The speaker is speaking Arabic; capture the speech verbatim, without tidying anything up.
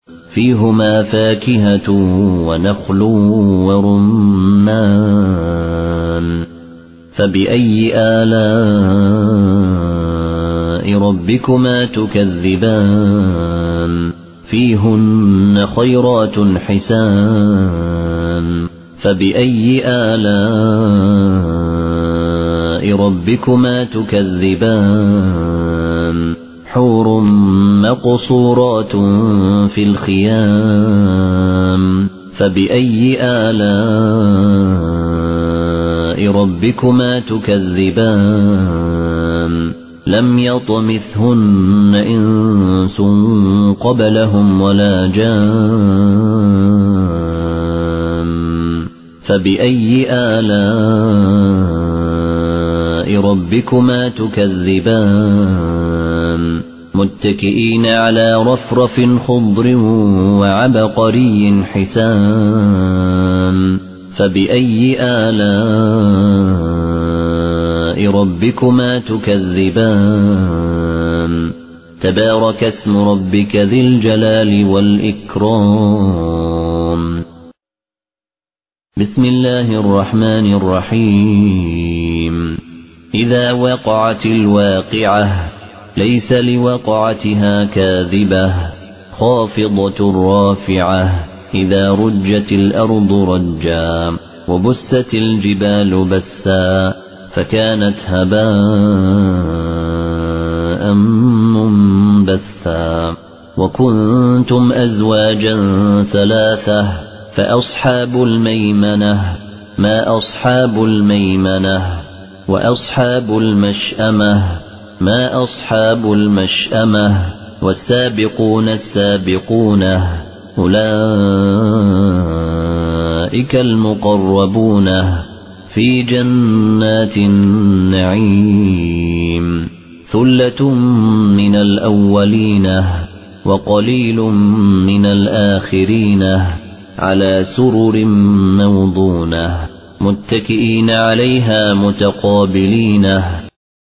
فيهما فاكهة ونخل ورمان فبأي آلاء ربكما تكذبان فيهن خيرات حسان فبأي آلاء ربكما تكذبان حور مقصورات في الخيام فبأي آلاء ربكما تكذبان لم يطمثهن إنس قبلهم ولا جان فبأي آلاء ربكما تكذبان متكئين على رفرف خضر وعبقري حسان فبأي آلاء ربكما تكذبان تبارك اسم ربك ذي الجلال والإكرام بسم الله الرحمن الرحيم إذا وقعت الواقعة ليس لوقعتها كاذبة خافضة رافعة إذا رجت الأرض رجا وبست الجبال بسا فكانت هباء منبثا وكنتم أزواجا ثلاثة فأصحاب الميمنة ما أصحاب الميمنة وأصحاب المشأمة ما أصحاب المشأمة والسابقون السابقون أولئك المقربون في جنات النعيم ثلة من الأولين وقليل من الآخرين على سرر موضونة متكئين عليها متقابلين